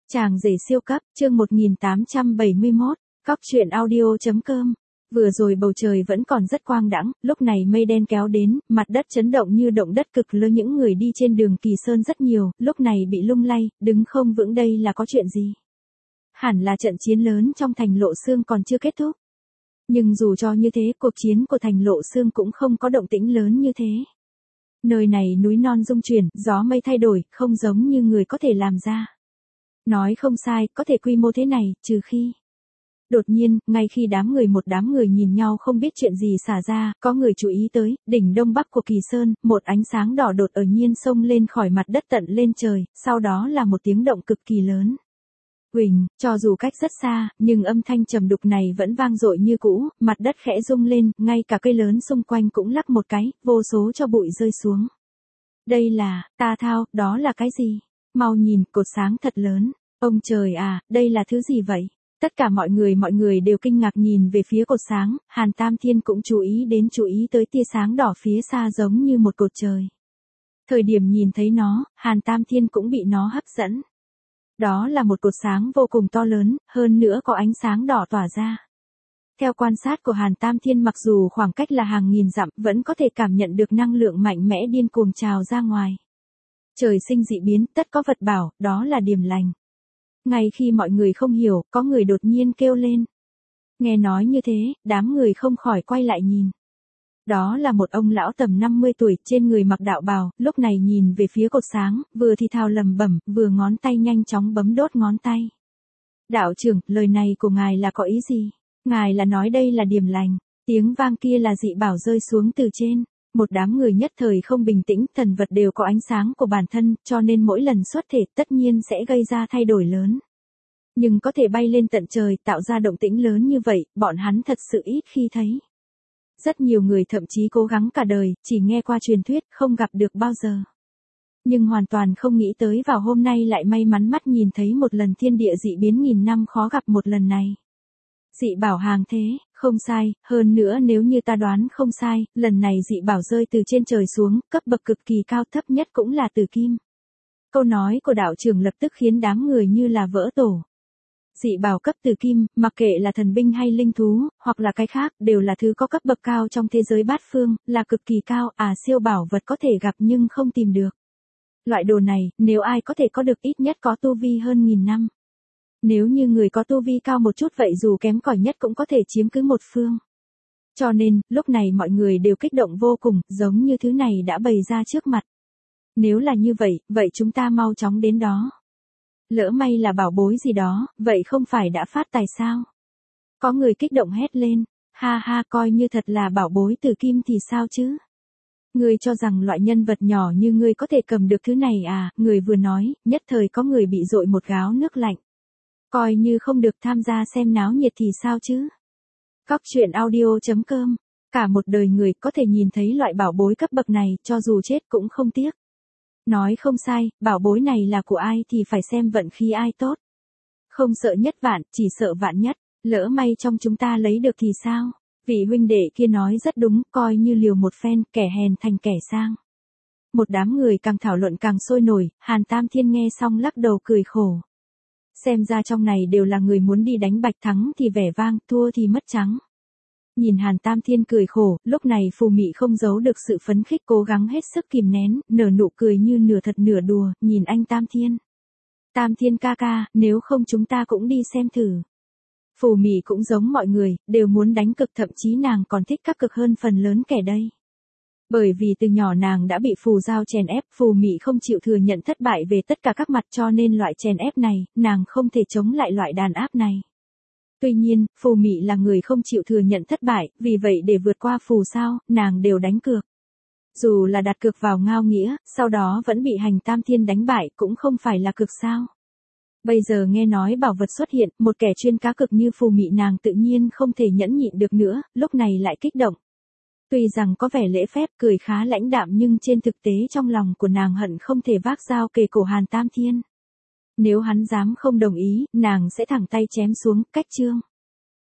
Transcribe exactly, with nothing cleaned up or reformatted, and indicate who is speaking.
Speaker 1: Chàng rể siêu cấp, chương một nghìn tám trăm bảy mươi mốt, Cóc truyện audio chấm com. Vừa rồi bầu trời vẫn còn rất quang đãng, lúc này mây đen kéo đến, mặt đất chấn động như động đất cực lớn, những người đi trên đường Kỳ Sơn rất nhiều, lúc này bị lung lay, đứng không vững, đây là có chuyện gì? Hẳn là trận chiến lớn trong thành Lộ Xương còn chưa kết thúc. Nhưng dù cho như thế, cuộc chiến của thành Lộ Xương cũng không có động tĩnh lớn như thế. Nơi này núi non rung chuyển, gió mây thay đổi, không giống như người có thể làm ra. Nói không sai, có thể quy mô thế này, trừ khi... Đột nhiên, ngay khi đám người một đám người nhìn nhau không biết chuyện gì xả ra, có người chú ý tới, đỉnh đông bắc của Kỳ Sơn, một ánh sáng đỏ đột ở nhiên xông lên khỏi mặt đất tận lên trời, sau đó là một tiếng động cực kỳ lớn. Huỳnh, cho dù cách rất xa, nhưng âm thanh trầm đục này vẫn vang dội như cũ, mặt đất khẽ rung lên, ngay cả cây lớn xung quanh cũng lắc một cái, vô số cho bụi rơi xuống. Đây là, ta thao, đó là cái gì? Mau nhìn, cột sáng thật lớn. Ông trời à, đây là thứ gì vậy? Tất cả mọi người mọi người đều kinh ngạc nhìn về phía cột sáng, Hàn Tam Thiên cũng chú ý đến chú ý tới tia sáng đỏ phía xa giống như một cột trời. Thời điểm nhìn thấy nó, Hàn Tam Thiên cũng bị nó hấp dẫn. Đó là một cột sáng vô cùng to lớn, hơn nữa có ánh sáng đỏ tỏa ra. Theo quan sát của Hàn Tam Thiên, mặc dù khoảng cách là hàng nghìn dặm, vẫn có thể cảm nhận được năng lượng mạnh mẽ điên cuồng trào ra ngoài. Trời sinh dị biến, tất có vật bảo, đó là điểm lành. Ngay khi mọi người không hiểu, có người đột nhiên kêu lên. Nghe nói như thế, đám người không khỏi quay lại nhìn. Đó là một ông lão tầm năm mươi tuổi, trên người mặc đạo bào, lúc này nhìn về phía cột sáng, vừa thì thào lẩm bẩm, vừa ngón tay nhanh chóng bấm đốt ngón tay. Đạo trưởng, lời này của ngài là có ý gì? Ngài là nói đây là điểm lành. Tiếng vang kia là dị bảo rơi xuống từ trên. Một đám người nhất thời không bình tĩnh, thần vật đều có ánh sáng của bản thân, cho nên mỗi lần xuất thể tất nhiên sẽ gây ra thay đổi lớn. Nhưng có thể bay lên tận trời, tạo ra động tĩnh lớn như vậy, bọn hắn thật sự ít khi thấy. Rất nhiều người thậm chí cố gắng cả đời, chỉ nghe qua truyền thuyết, không gặp được bao giờ. Nhưng hoàn toàn không nghĩ tới vào hôm nay lại may mắn mắt nhìn thấy một lần thiên địa dị biến nghìn năm khó gặp một lần này. Dị bảo hàng thế, không sai, hơn nữa nếu như ta đoán không sai, lần này dị bảo rơi từ trên trời xuống, cấp bậc cực kỳ cao, thấp nhất cũng là từ kim. Câu nói của đạo trưởng lập tức khiến đám người như là vỡ tổ. Dị bảo cấp từ kim, mặc kệ là thần binh hay linh thú, hoặc là cái khác, đều là thứ có cấp bậc cao trong thế giới bát phương, là cực kỳ cao, à siêu bảo vật có thể gặp nhưng không tìm được. Loại đồ này, nếu ai có thể có được ít nhất có tu vi hơn nghìn năm. Nếu như người có tu vi cao một chút vậy dù kém cỏi nhất cũng có thể chiếm cứ một phương. Cho nên, lúc này mọi người đều kích động vô cùng, giống như thứ này đã bày ra trước mặt. Nếu là như vậy, vậy chúng ta mau chóng đến đó. Lỡ may là bảo bối gì đó, vậy không phải đã phát tài sao? Có người kích động hét lên, ha ha, coi như thật là bảo bối từ kim thì sao chứ? Ngươi cho rằng loại nhân vật nhỏ như ngươi có thể cầm được thứ này à? Người vừa nói, nhất thời có người bị dội một gáo nước lạnh. Coi như không được tham gia xem náo nhiệt thì sao chứ? Cóc truyện audio chấm com. Cả một đời người có thể nhìn thấy loại bảo bối cấp bậc này, cho dù chết cũng không tiếc. Nói không sai, bảo bối này là của ai thì phải xem vận khí ai tốt. Không sợ nhất vạn, chỉ sợ vạn nhất. Lỡ may trong chúng ta lấy được thì sao? Vị huynh đệ kia nói rất đúng, coi như liều một phen, kẻ hèn thành kẻ sang. Một đám người càng thảo luận càng sôi nổi, Hàn Tam Thiên nghe xong lắc đầu cười khổ. Xem ra trong này đều là người muốn đi đánh bạch, thắng thì vẻ vang, thua thì mất trắng. Nhìn Hàn Tam Thiên cười khổ, lúc này Phù Mị không giấu được sự phấn khích, cố gắng hết sức kìm nén, nở nụ cười như nửa thật nửa đùa, nhìn anh Tam Thiên. Tam Thiên ca ca, nếu không chúng ta cũng đi xem thử. Phù Mị cũng giống mọi người, đều muốn đánh cực, thậm chí nàng còn thích các cực hơn phần lớn kẻ đây. Bởi vì từ nhỏ nàng đã bị phù giao chèn ép, Phù Mị không chịu thừa nhận thất bại về tất cả các mặt, cho nên loại chèn ép này, nàng không thể chống lại loại đàn áp này. Tuy nhiên, Phù Mị là người không chịu thừa nhận thất bại, vì vậy để vượt qua phù sao, nàng đều đánh cược. Dù là đặt cược vào Ngao Nghĩa, sau đó vẫn bị Hành Tam Thiên đánh bại, cũng không phải là cực sao. Bây giờ nghe nói bảo vật xuất hiện, một kẻ chuyên cá cực như Phù Mị nàng tự nhiên không thể nhẫn nhịn được nữa, lúc này lại kích động. Tuy rằng có vẻ lễ phép, cười khá lãnh đạm nhưng trên thực tế trong lòng của nàng hận không thể vác dao kề cổ Hàn Tam Thiên. Nếu hắn dám không đồng ý, nàng sẽ thẳng tay chém xuống, cách chương.